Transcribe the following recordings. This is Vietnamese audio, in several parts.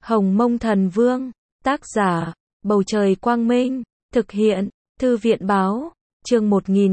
Hồng Mông Thần Vương, tác giả, Bầu Trời Quang Minh, thực hiện, Thư viện Báo, chương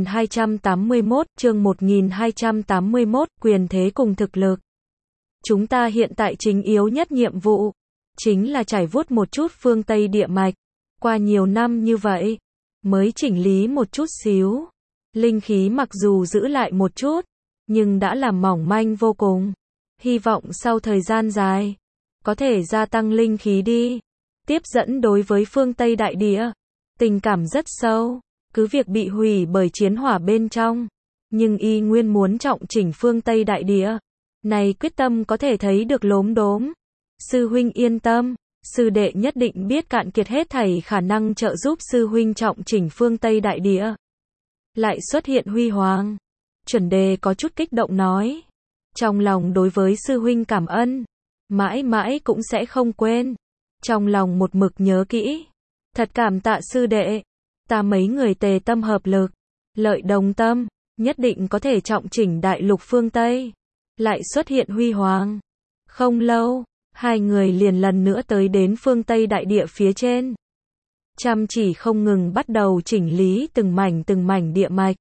1281, quyền thế cùng thực lực. Chúng ta hiện tại chính yếu nhất nhiệm vụ, chính là trải vuốt một chút phương Tây địa mạch. Qua nhiều năm như vậy, mới chỉnh lý một chút xíu. Linh khí mặc dù giữ lại một chút, nhưng đã làm mỏng manh vô cùng. Hy vọng sau thời gian dài, có thể gia tăng linh khí đi. Tiếp dẫn đối với phương Tây đại địa, tình cảm rất sâu, cứ việc bị hủy bởi chiến hỏa bên trong, nhưng y nguyên muốn trọng chỉnh phương Tây đại địa. Này quyết tâm có thể thấy được lốm đốm. Sư huynh yên tâm, sư đệ nhất định biết cạn kiệt hết thảy khả năng trợ giúp sư huynh trọng chỉnh phương Tây đại địa. Lại xuất hiện Huy Hoàng. Chuẩn đề có chút kích động nói. Trong lòng đối với sư huynh cảm ơn, mãi mãi cũng sẽ không quên. Trong lòng một mực nhớ kỹ. Thật cảm tạ sư đệ. Ta mấy người tề tâm hợp lực, lợi đồng tâm, nhất định có thể trọng chỉnh đại lục phương Tây. Lại xuất hiện Huy Hoàng. Không lâu, hai người liền lần nữa tới đến phương Tây đại địa phía trên. Chăm chỉ không ngừng bắt đầu chỉnh lý từng mảnh địa mạch.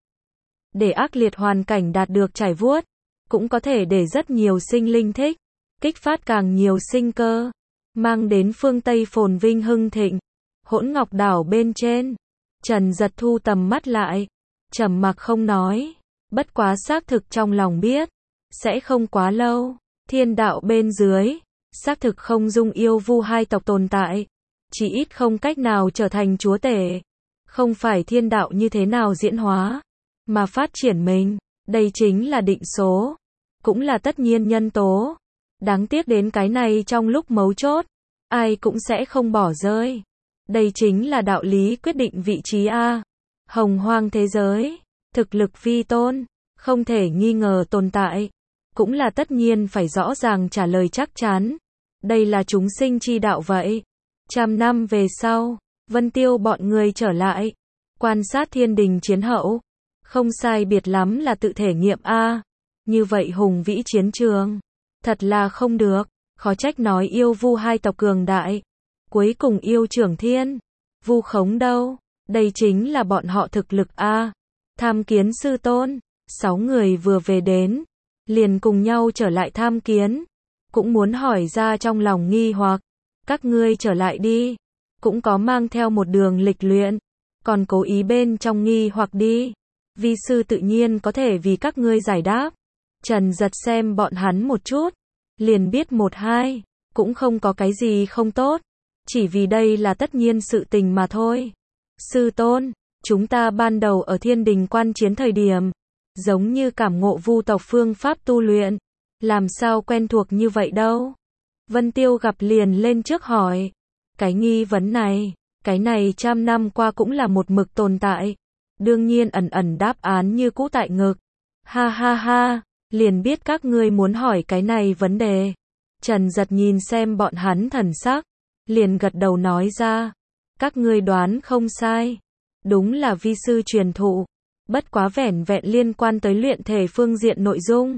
Để ác liệt hoàn cảnh đạt được trải vuốt, cũng có thể để rất nhiều sinh linh thích, kích phát càng nhiều sinh cơ, mang đến phương Tây phồn vinh hưng thịnh. Hỗn Ngọc Đảo bên trên, Trần Giật thu tầm mắt lại, trầm mặc không nói, bất quá xác thực trong lòng biết, sẽ không quá lâu, thiên đạo bên dưới, xác thực không dung yêu vu hai tộc tồn tại, chỉ ít không cách nào trở thành chúa tể, không phải thiên đạo như thế nào diễn hóa, mà phát triển mình, đây chính là định số, cũng là tất nhiên nhân tố, đáng tiếc đến cái này trong lúc mấu chốt, ai cũng sẽ không bỏ rơi. Đây chính là đạo lý quyết định vị trí A. Hồng hoang thế giới, thực lực vi tôn, không thể nghi ngờ tồn tại, cũng là tất nhiên phải rõ ràng trả lời chắc chắn. Đây là chúng sinh chi đạo vậy. 100 năm về sau, Vân Tiêu bọn người trở lại, quan sát thiên đình chiến hậu, không sai biệt lắm là tự thể nghiệm A. Như vậy hùng vĩ chiến trường, thật là không được, khó trách nói yêu vu hai tộc cường đại. Cuối cùng yêu trưởng thiên, vu khống đâu, đây chính là bọn họ thực lực A. Tham kiến sư tôn, 6 người vừa về đến, liền cùng nhau trở lại tham kiến, cũng muốn hỏi ra trong lòng nghi hoặc, các ngươi trở lại đi, cũng có mang theo một đường lịch luyện, còn cố ý bên trong nghi hoặc đi, vi sư tự nhiên có thể vì các ngươi giải đáp. Trần Giật xem bọn hắn một chút, liền biết một hai, cũng không có cái gì không tốt. Chỉ vì đây là tất nhiên sự tình mà thôi. Sư tôn, chúng ta ban đầu ở thiên đình quan chiến thời điểm, giống như cảm ngộ vu tộc phương pháp tu luyện, làm sao quen thuộc như vậy đâu. Vân Tiêu gặp liền lên trước hỏi. Cái nghi vấn này, cái này 100 năm qua cũng là một mực tồn tại. Đương nhiên ẩn đáp án như cũ tại ngực. Ha ha ha, liền biết các ngươi muốn hỏi cái này vấn đề. Trần Giật nhìn xem bọn hắn thần sắc, liền gật đầu nói ra, các ngươi đoán không sai, đúng là vi sư truyền thụ, bất quá vẻn vẹn liên quan tới luyện thể phương diện nội dung.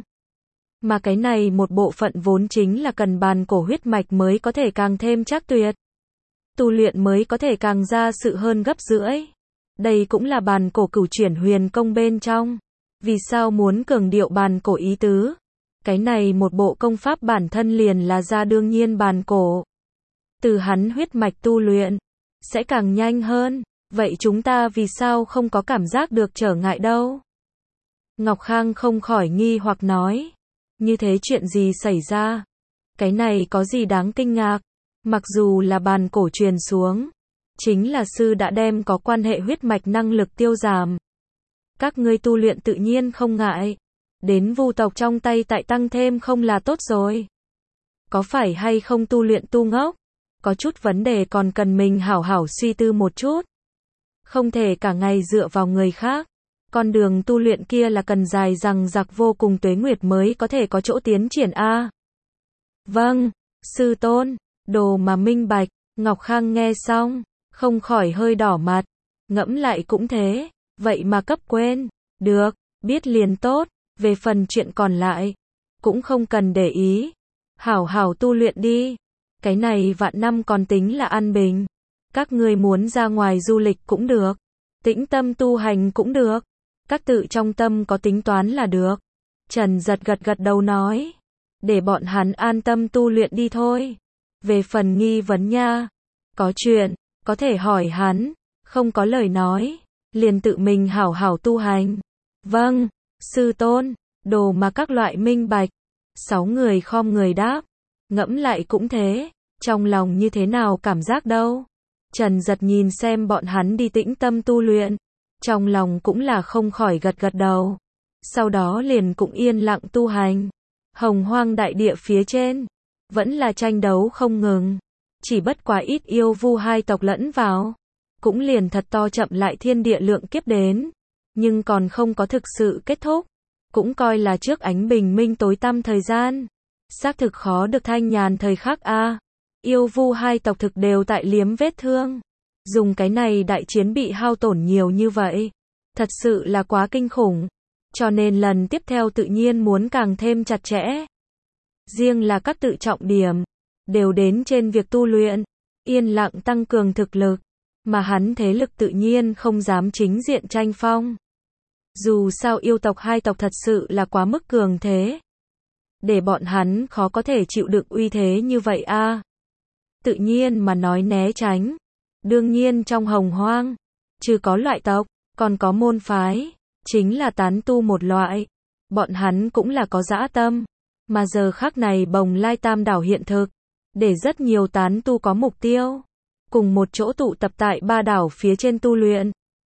Mà cái này một bộ phận vốn chính là cần bàn cổ huyết mạch mới có thể càng thêm chắc tuyệt. Tu luyện mới có thể càng ra sự hơn gấp rưỡi. Đây cũng là bàn cổ cửu chuyển huyền công bên trong. Vì sao muốn cường điệu bàn cổ ý tứ? Cái này một bộ công pháp bản thân liền là ra đương nhiên bàn cổ. Từ hắn huyết mạch tu luyện, sẽ càng nhanh hơn, vậy chúng ta vì sao không có cảm giác được trở ngại đâu? Ngọc Khang không khỏi nghi hoặc nói, như thế chuyện gì xảy ra? Cái này có gì đáng kinh ngạc? Mặc dù là bàn cổ truyền xuống, chính là sư đã đem có quan hệ huyết mạch năng lực tiêu giảm. Các ngươi tu luyện tự nhiên không ngại, đến vu tộc trong tay tại tăng thêm không là tốt rồi. Có phải hay không tu luyện tu ngốc? Có chút vấn đề còn cần mình hảo hảo suy tư một chút. Không thể cả ngày dựa vào người khác. Con đường tu luyện kia là cần dài dằng dặc vô cùng tuế nguyệt mới có thể có chỗ tiến triển a. Vâng, sư tôn, đồ mà minh bạch. Ngọc Khang nghe xong, không khỏi hơi đỏ mặt. Ngẫm lại cũng thế, vậy mà cấp quên. Được, biết liền tốt, về phần chuyện còn lại, cũng không cần để ý. Hảo hảo tu luyện đi. Cái này vạn năm còn tính là an bình. Các ngươi muốn ra ngoài du lịch cũng được. Tĩnh tâm tu hành cũng được. Các tự trong tâm có tính toán là được. Trần Giật gật gật đầu nói. Để bọn hắn an tâm tu luyện đi thôi. Về phần nghi vấn nha. Có chuyện, có thể hỏi hắn. Không có lời nói. Liền tự mình hảo hảo tu hành. Vâng, sư tôn. Đồ mà các loại minh bạch. 6 người khom người đáp. Ngẫm lại cũng thế. Trong lòng như thế nào cảm giác đâu. Trần Giật nhìn xem bọn hắn đi tĩnh tâm tu luyện. Trong lòng cũng là không khỏi gật gật đầu. Sau đó liền cũng yên lặng tu hành. Hồng Hoang đại địa phía trên. Vẫn là tranh đấu không ngừng. Chỉ bất quá ít yêu vu hai tộc lẫn vào. Cũng liền thật to chậm lại thiên địa lượng kiếp đến. Nhưng còn không có thực sự kết thúc. Cũng coi là trước ánh bình minh tối tăm thời gian. Xác thực khó được thanh nhàn thời khắc a. Yêu vu hai tộc thực đều tại liếm vết thương. Dùng cái này đại chiến bị hao tổn nhiều như vậy. Thật sự là quá kinh khủng. Cho nên lần tiếp theo tự nhiên muốn càng thêm chặt chẽ. Riêng là các tự trọng điểm. Đều đến trên việc tu luyện. Yên lặng tăng cường thực lực. Mà hắn thế lực tự nhiên không dám chính diện tranh phong. Dù sao yêu tộc hai tộc thật sự là quá mức cường thế. Để bọn hắn khó có thể chịu đựng uy thế như vậy a. Tự nhiên mà nói né tránh. Đương nhiên trong Hồng Hoang, trừ có loại tộc, còn có môn phái, chính là tán tu một loại. Bọn hắn cũng là có dã tâm. Mà giờ khắc này Bồng Lai Tam Đảo hiện thực. Để rất nhiều tán tu có mục tiêu. Cùng một chỗ tụ tập tại ba đảo phía trên tu luyện.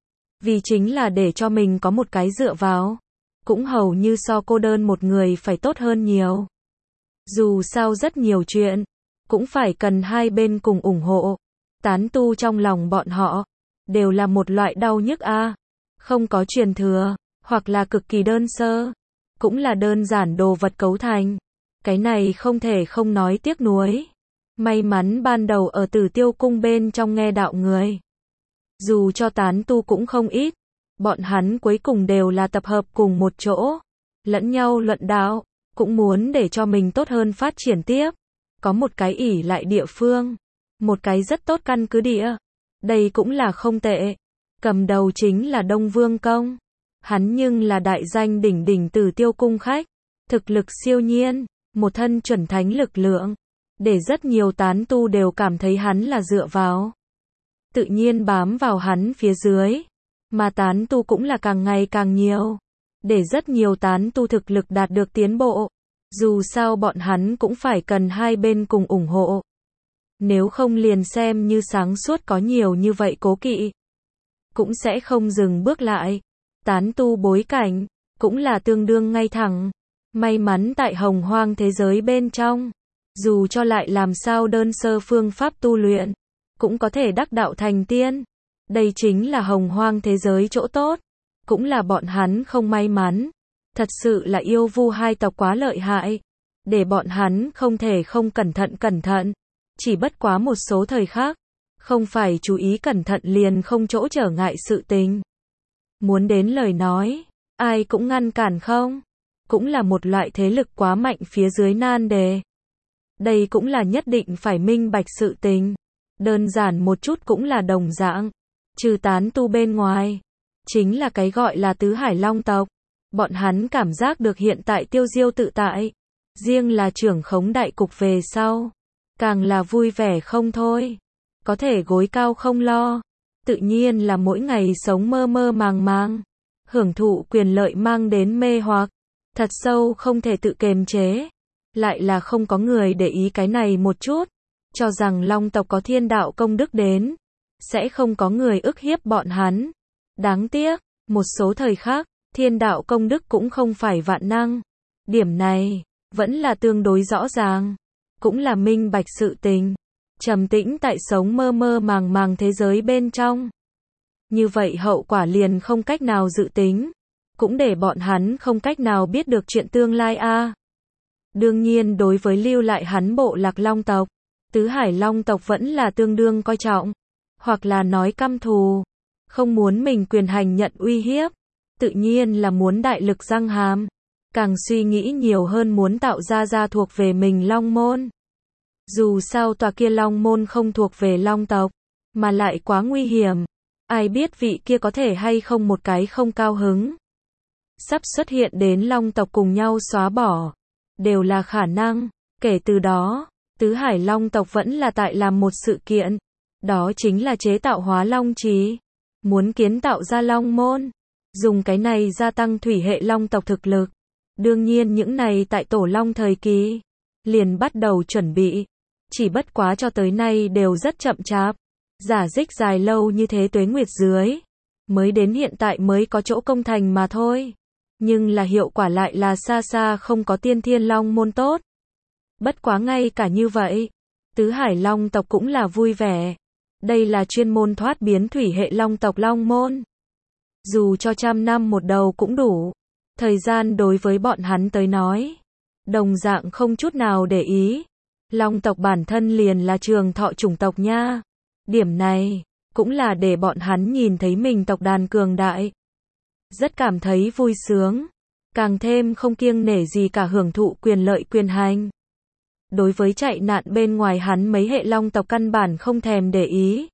Vì chính là để cho mình có một cái dựa vào. Cũng hầu như so cô đơn một người phải tốt hơn nhiều. Dù sao rất nhiều chuyện, cũng phải cần hai bên cùng ủng hộ. Tán tu trong lòng bọn họ, đều là một loại đau nhức a. Không có truyền thừa, hoặc là cực kỳ đơn sơ. Cũng là đơn giản đồ vật cấu thành. Cái này không thể không nói tiếc nuối. May mắn ban đầu ở Tử Tiêu Cung bên trong nghe đạo người. Dù cho tán tu cũng không ít. Bọn hắn cuối cùng đều là tập hợp cùng một chỗ. Lẫn nhau luận đạo. Cũng muốn để cho mình tốt hơn phát triển tiếp. Có một cái ỷ lại địa phương. Một cái rất tốt căn cứ địa. Đây cũng là không tệ. Cầm đầu chính là Đông Vương Công. Hắn nhưng là đại danh đỉnh đỉnh Tử Tiêu Cung khách. Thực lực siêu nhiên. Một thân chuẩn thánh lực lượng. Để rất nhiều tán tu đều cảm thấy hắn là dựa vào. Tự nhiên bám vào hắn phía dưới. Mà tán tu cũng là càng ngày càng nhiều. Để rất nhiều tán tu thực lực đạt được tiến bộ. Dù sao bọn hắn cũng phải cần hai bên cùng ủng hộ. Nếu không liền xem như sáng suốt có nhiều như vậy cố kỵ. Cũng sẽ không dừng bước lại. Tán tu bối cảnh, cũng là tương đương ngay thẳng. May mắn tại Hồng Hoang thế giới bên trong. Dù cho lại làm sao đơn sơ phương pháp tu luyện. Cũng có thể đắc đạo thành tiên. Đây chính là Hồng Hoang thế giới chỗ tốt. Cũng là bọn hắn không may mắn. Thật sự là yêu vu hai tộc quá lợi hại. Để bọn hắn không thể không cẩn thận. Chỉ bất quá một số thời khác. Không phải chú ý cẩn thận liền không chỗ trở ngại sự tình. Muốn đến lời nói. Ai cũng ngăn cản không. Cũng là một loại thế lực quá mạnh phía dưới nan đề. Đây cũng là nhất định phải minh bạch sự tình. Đơn giản một chút cũng là đồng dạng. Trừ tán tu bên ngoài. Chính là cái gọi là tứ hải long tộc. Bọn hắn cảm giác được hiện tại tiêu diêu tự tại. Riêng là trưởng khống đại cục về sau. Càng là vui vẻ không thôi. Có thể gối cao không lo. Tự nhiên là mỗi ngày sống mơ mơ màng màng. Hưởng thụ quyền lợi mang đến mê hoặc. Thật sâu không thể tự kiềm chế. Lại là không có người để ý cái này một chút. Cho rằng long tộc có thiên đạo công đức đến. Sẽ không có người ức hiếp bọn hắn. Đáng tiếc, một số thời khác, thiên đạo công đức cũng không phải vạn năng. Điểm này, vẫn là tương đối rõ ràng. Cũng là minh bạch sự tình. Trầm tĩnh tại sống mơ mơ màng màng thế giới bên trong. Như vậy hậu quả liền không cách nào dự tính. Cũng để bọn hắn không cách nào biết được chuyện tương lai a. Đương nhiên đối với lưu lại hắn bộ lạc long tộc. Tứ hải long tộc vẫn là tương đương coi trọng. Hoặc là nói căm thù. Không muốn mình quyền hành nhận uy hiếp. Tự nhiên là muốn đại lực răng hàm. Càng suy nghĩ nhiều hơn muốn tạo ra thuộc về mình long môn. Dù sao tòa kia Long Môn không thuộc về Long tộc, mà lại quá nguy hiểm. Ai biết vị kia có thể hay không một cái không cao hứng. Sắp xuất hiện đến Long tộc cùng nhau xóa bỏ. Đều là khả năng. Kể từ đó, Tứ Hải Long tộc vẫn là tại làm một sự kiện. Đó chính là chế tạo hóa Long Trì. Muốn kiến tạo ra Long Môn. Dùng cái này gia tăng thủy hệ Long tộc thực lực. Đương nhiên những này tại Tổ Long thời kỳ liền bắt đầu chuẩn bị. Chỉ bất quá cho tới nay đều rất chậm chạp. Giả dích dài lâu như thế tuế nguyệt dưới. Mới đến hiện tại mới có chỗ công thành mà thôi. Nhưng là hiệu quả lại là xa xa không có Tiên Thiên Long Môn tốt. Bất quá ngay cả như vậy, Tứ Hải Long tộc cũng là vui vẻ. Đây là chuyên môn thoát biến thủy hệ Long tộc Long Môn. Dù cho 100 năm một đầu cũng đủ. Thời gian đối với bọn hắn tới nói, đồng dạng không chút nào để ý. Long tộc bản thân liền là trường thọ chủng tộc nha. Điểm này, cũng là để bọn hắn nhìn thấy mình tộc đàn cường đại. Rất cảm thấy vui sướng. Càng thêm không kiêng nể gì cả hưởng thụ quyền lợi quyền hành. Đối với chạy nạn bên ngoài hắn mấy hệ Long tộc căn bản không thèm để ý.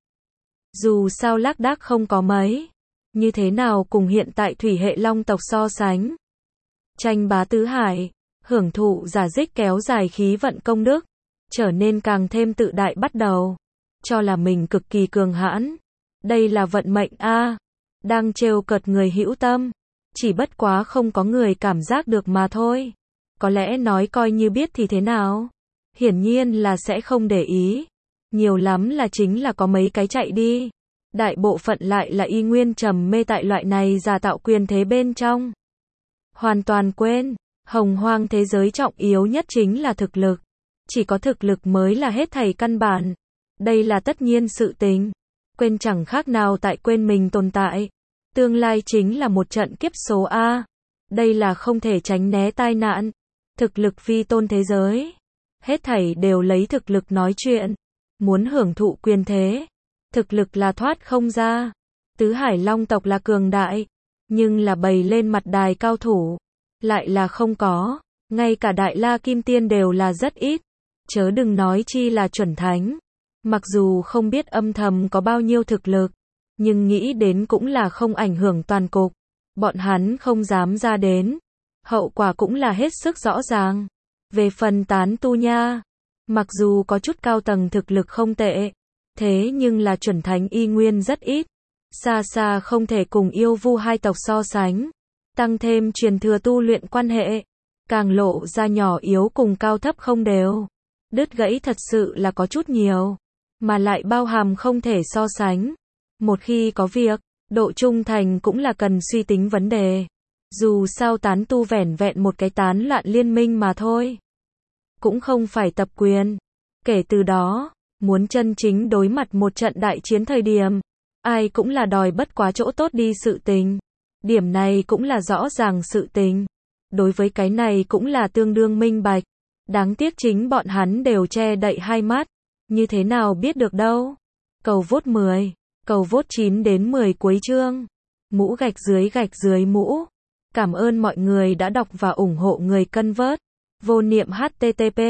Dù sao lác đác không có mấy. Như thế nào cùng hiện tại thủy hệ Long tộc so sánh. Tranh bá tứ hải, hưởng thụ giả dích kéo dài khí vận công đức, trở nên càng thêm tự đại bắt đầu. Cho là mình cực kỳ cường hãn. Đây là vận mệnh a. Đang trêu cợt người hữu tâm. Chỉ bất quá không có người cảm giác được mà thôi. Có lẽ nói coi như biết thì thế nào. Hiển nhiên là sẽ không để ý. Nhiều lắm là chính là có mấy cái chạy đi. Đại bộ phận lại là y nguyên trầm mê tại loại này giả tạo quyền thế bên trong. Hoàn toàn quên, hồng hoang thế giới trọng yếu nhất chính là thực lực. Chỉ có thực lực mới là hết thảy căn bản. Đây là tất nhiên sự tình. Quên chẳng khác nào tại quên mình tồn tại. Tương lai chính là một trận kiếp số A. Đây là không thể tránh né tai nạn. Thực lực phi tôn thế giới. Hết thảy đều lấy thực lực nói chuyện. Muốn hưởng thụ quyền thế. Thực lực là thoát không ra. Tứ Hải Long tộc là cường đại. Nhưng là bày lên mặt đài cao thủ. Lại là không có. Ngay cả Đại La Kim Tiên đều là rất ít. Chớ đừng nói chi là chuẩn thánh. Mặc dù không biết âm thầm có bao nhiêu thực lực. Nhưng nghĩ đến cũng là không ảnh hưởng toàn cục. Bọn hắn không dám ra đến. Hậu quả cũng là hết sức rõ ràng. Về phần tán tu nha. Mặc dù có chút cao tầng thực lực không tệ. Thế nhưng là chuẩn thánh y nguyên rất ít. Xa xa không thể cùng yêu vu hai tộc so sánh. Tăng thêm truyền thừa tu luyện quan hệ. Càng lộ ra nhỏ yếu cùng cao thấp không đều. Đứt gãy thật sự là có chút nhiều. Mà lại bao hàm không thể so sánh. Một khi có việc, độ trung thành cũng là cần suy tính vấn đề. Dù sao tán tu vẻn vẹn một cái tán loạn liên minh mà thôi. Cũng không phải tập quyền. Kể từ đó, muốn chân chính đối mặt một trận đại chiến thời điểm, ai cũng là đòi bất quá chỗ tốt đi sự tình. Điểm này cũng là rõ ràng sự tình. Đối với cái này cũng là tương đương minh bạch. Đáng tiếc chính bọn hắn đều che đậy hai mắt. Như thế nào biết được đâu. Cầu vote 10. Cầu vote 9 đến 10 cuối chương. Mũ gạch dưới mũ. Cảm ơn mọi người đã đọc và ủng hộ người cân vớt. Vô niệm http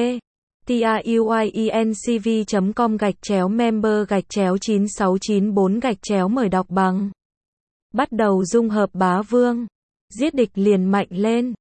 truyencv.com/member/9694 mời đọc bằng. Bắt đầu dung hợp bá vương. Giết địch liền mạnh lên.